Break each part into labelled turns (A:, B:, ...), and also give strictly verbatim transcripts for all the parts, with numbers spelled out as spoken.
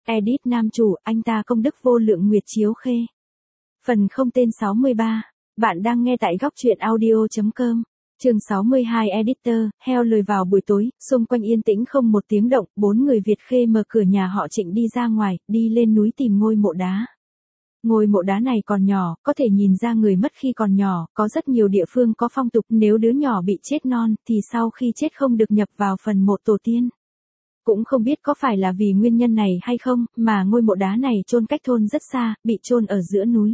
A: Edit nam chủ, anh ta công đức vô lượng Nguyệt Chiếu Khê. Phần không tên sáu mươi ba. Bạn đang nghe tại góc truyện audio.com. Chương sáu mươi hai Editor, heo lời vào buổi tối, xung quanh yên tĩnh không một tiếng động, bốn người Việt Khê mở cửa nhà họ Trịnh đi ra ngoài, đi lên núi tìm ngôi mộ đá. Ngôi mộ đá này còn nhỏ, có thể nhìn ra người mất khi còn nhỏ, có rất nhiều địa phương có phong tục nếu đứa nhỏ bị chết non, thì sau khi chết không được nhập vào phần mộ tổ tiên. Cũng không biết có phải là vì nguyên nhân này hay không, mà ngôi mộ đá này chôn cách thôn rất xa, bị chôn ở giữa núi.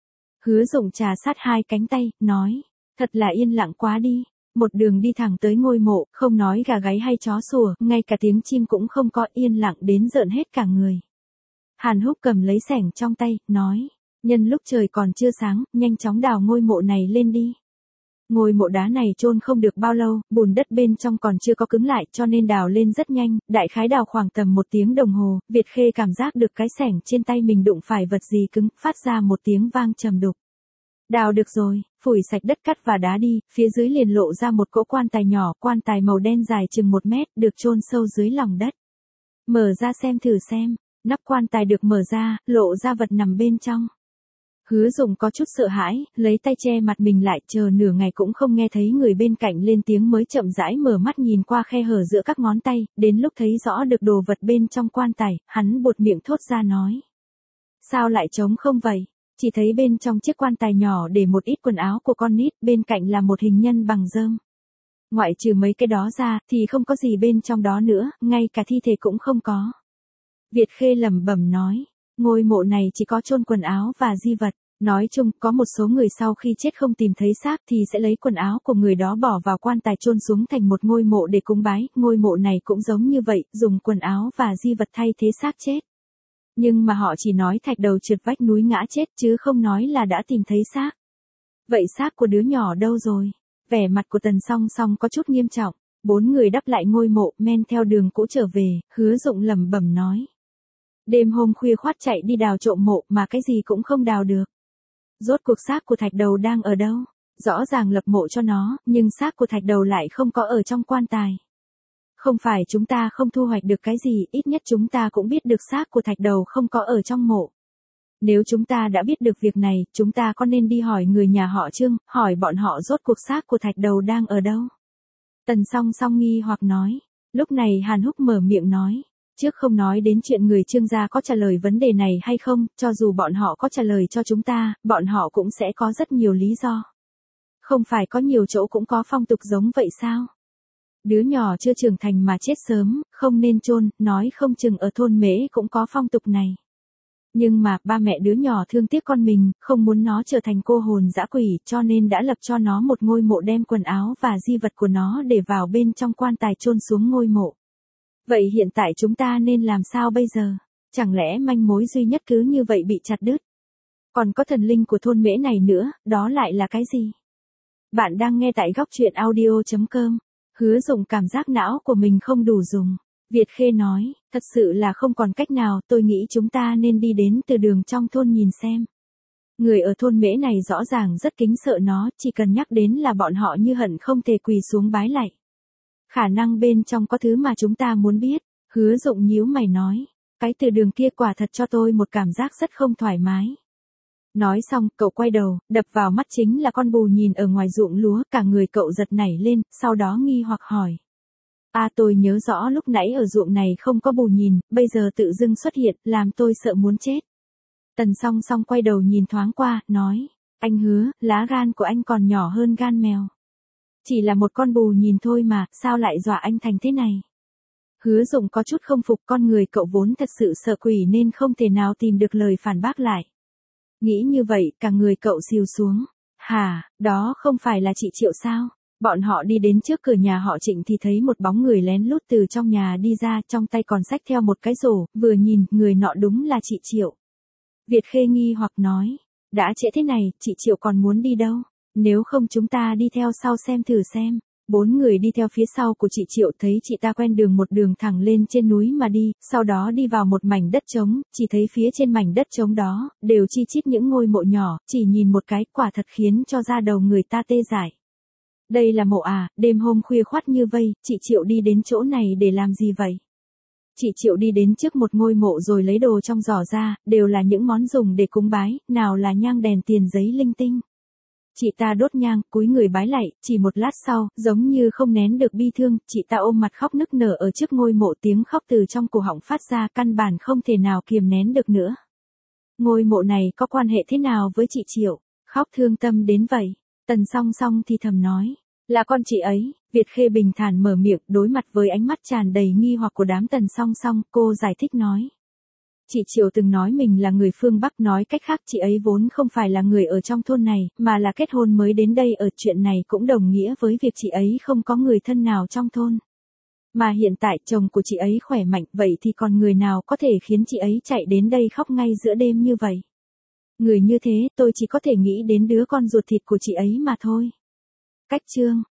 A: Hứa Dụng trà sát hai cánh tay, nói, thật là yên lặng quá đi. Một đường đi thẳng tới ngôi mộ, không nói gà gáy hay chó sủa, ngay cả tiếng chim cũng không có, yên lặng đến rợn hết cả người. Hàn Húc cầm lấy xẻng trong tay, nói, nhân lúc trời còn chưa sáng, nhanh chóng đào ngôi mộ này lên đi. Ngôi mộ đá này chôn không được bao lâu, bùn đất bên trong còn chưa có cứng lại cho nên đào lên rất nhanh, đại khái đào khoảng tầm một tiếng đồng hồ, Việt Khê cảm giác được cái xẻng trên tay mình đụng phải vật gì cứng, phát ra một tiếng vang trầm đục. Đào được rồi, phủi sạch đất cắt và đá đi, phía dưới liền lộ ra một cỗ quan tài nhỏ, quan tài màu đen dài chừng một mét, được chôn sâu dưới lòng đất. Mở ra xem thử xem, nắp quan tài được mở ra, lộ ra vật nằm bên trong. Hứa Dụng có chút sợ hãi, lấy tay che mặt mình lại, chờ nửa ngày cũng không nghe thấy người bên cạnh lên tiếng mới chậm rãi mở mắt nhìn qua khe hở giữa các ngón tay, đến lúc thấy rõ được đồ vật bên trong quan tài, hắn buột miệng thốt ra nói. Sao lại trống không vậy? Chỉ thấy bên trong chiếc quan tài nhỏ để một ít quần áo của con nít, bên cạnh là một hình nhân bằng rơm. Ngoại trừ mấy cái đó ra, thì không có gì bên trong đó nữa, ngay cả thi thể cũng không có. Việt Khê lẩm bẩm nói. Ngôi mộ này chỉ có chôn quần áo và di vật. Nói chung, có một số người sau khi chết không tìm thấy xác thì sẽ lấy quần áo của người đó bỏ vào quan tài chôn xuống thành một ngôi mộ để cúng bái. Ngôi mộ này cũng giống như vậy, dùng quần áo và di vật thay thế xác chết. Nhưng mà họ chỉ nói thạch đầu trượt vách núi ngã chết chứ không nói là đã tìm thấy xác. Vậy xác của đứa nhỏ đâu rồi? Vẻ mặt của Tần Song Song có chút nghiêm trọng. Bốn người đắp lại ngôi mộ, men theo đường cũ trở về, Hứa Dụng lẩm bẩm nói. Đêm hôm khuya khoắt chạy đi đào trộm mộ mà cái gì cũng không đào được. Rốt cuộc xác của thạch đầu đang ở đâu? Rõ ràng lập mộ cho nó, nhưng xác của thạch đầu lại không có ở trong quan tài. Không phải chúng ta không thu hoạch được cái gì, ít nhất chúng ta cũng biết được xác của thạch đầu không có ở trong mộ. Nếu chúng ta đã biết được việc này, chúng ta có nên đi hỏi người nhà họ Trương, hỏi bọn họ rốt cuộc xác của thạch đầu đang ở đâu? Tần Song Song nghi hoặc nói. Lúc này Hàn Húc mở miệng nói. Trước không nói đến chuyện người Trương gia có trả lời vấn đề này hay không, cho dù bọn họ có trả lời cho chúng ta, bọn họ cũng sẽ có rất nhiều lý do. Không phải có nhiều chỗ cũng có phong tục giống vậy sao? Đứa nhỏ chưa trưởng thành mà chết sớm, không nên chôn, nói không chừng ở thôn Mễ cũng có phong tục này. Nhưng mà ba mẹ đứa nhỏ thương tiếc con mình, không muốn nó trở thành cô hồn dã quỷ, cho nên đã lập cho nó một ngôi mộ, đem quần áo và di vật của nó để vào bên trong quan tài chôn xuống ngôi mộ. Vậy hiện tại chúng ta nên làm sao bây giờ? Chẳng lẽ manh mối duy nhất cứ như vậy bị chặt đứt? Còn có thần linh của thôn Mễ này nữa, đó lại là cái gì? Bạn đang nghe tại góc truyện audio.com. Hứa Dụng cảm giác não của mình không đủ dùng. Việt Khê nói, thật sự là không còn cách nào, tôi nghĩ chúng ta nên đi đến từ đường trong thôn nhìn xem. Người ở thôn Mễ này rõ ràng rất kính sợ nó, chỉ cần nhắc đến là bọn họ như hận không thể quỳ xuống bái lạy. Khả năng bên trong có thứ mà chúng ta muốn biết. Hứa Dụng nhíu mày nói, cái từ đường kia quả thật cho tôi một cảm giác rất không thoải mái. Nói xong, cậu quay đầu, đập vào mắt chính là con bù nhìn ở ngoài ruộng lúa, cả người cậu giật nảy lên, sau đó nghi hoặc hỏi. À, tôi nhớ rõ lúc nãy ở ruộng này không có bù nhìn, bây giờ tự dưng xuất hiện, làm tôi sợ muốn chết. Tần Song Song quay đầu nhìn thoáng qua, nói, anh Hứa, lá gan của anh còn nhỏ hơn gan mèo. Chỉ là một con bù nhìn thôi mà, sao lại dọa anh thành thế này? Hứa Dụng có chút không phục, con người cậu vốn thật sự sợ quỷ nên không thể nào tìm được lời phản bác lại. Nghĩ như vậy, cả người cậu xìu xuống. Hả, đó không phải là chị Triệu sao? Bọn họ đi đến trước cửa nhà họ Trịnh thì thấy một bóng người lén lút từ trong nhà đi ra, trong tay còn xách theo một cái rổ, vừa nhìn, người nọ đúng là chị Triệu. Việt Khê nghi hoặc nói, đã trễ thế này, chị Triệu còn muốn đi đâu? Nếu không chúng ta đi theo sau xem thử xem. Bốn người đi theo phía sau của chị Triệu, thấy chị ta quen đường một đường thẳng lên trên núi mà đi, sau đó đi vào một mảnh đất trống, chỉ thấy phía trên mảnh đất trống đó, đều chi chít những ngôi mộ nhỏ, chỉ nhìn một cái, quả thật khiến cho da đầu người ta tê dại. Đây là mộ à, đêm hôm khuya khoắt như vây, chị Triệu đi đến chỗ này để làm gì vậy? Chị Triệu đi đến trước một ngôi mộ rồi lấy đồ trong giỏ ra, đều là những món dùng để cúng bái, nào là nhang đèn tiền giấy linh tinh. Chị ta đốt nhang, cúi người bái lạy, chỉ một lát sau, giống như không nén được bi thương, chị ta ôm mặt khóc nức nở ở trước ngôi mộ, tiếng khóc từ trong cổ họng phát ra, căn bản không thể nào kiềm nén được nữa. Ngôi mộ này có quan hệ thế nào với chị Triệu? Khóc thương tâm đến vậy. Tần Song Song thì thầm nói, là con chị ấy. Việt Khê bình thản mở miệng, đối mặt với ánh mắt tràn đầy nghi hoặc của đám Tần Song Song, cô giải thích nói. Chị Triệu từng nói mình là người phương Bắc, nói cách khác chị ấy vốn không phải là người ở trong thôn này, mà là kết hôn mới đến đây, ở chuyện này cũng đồng nghĩa với việc chị ấy không có người thân nào trong thôn. Mà hiện tại chồng của chị ấy khỏe mạnh, vậy thì còn người nào có thể khiến chị ấy chạy đến đây khóc ngay giữa đêm như vậy? Người như thế, tôi chỉ có thể nghĩ đến đứa con ruột thịt của chị ấy mà thôi. Cách chương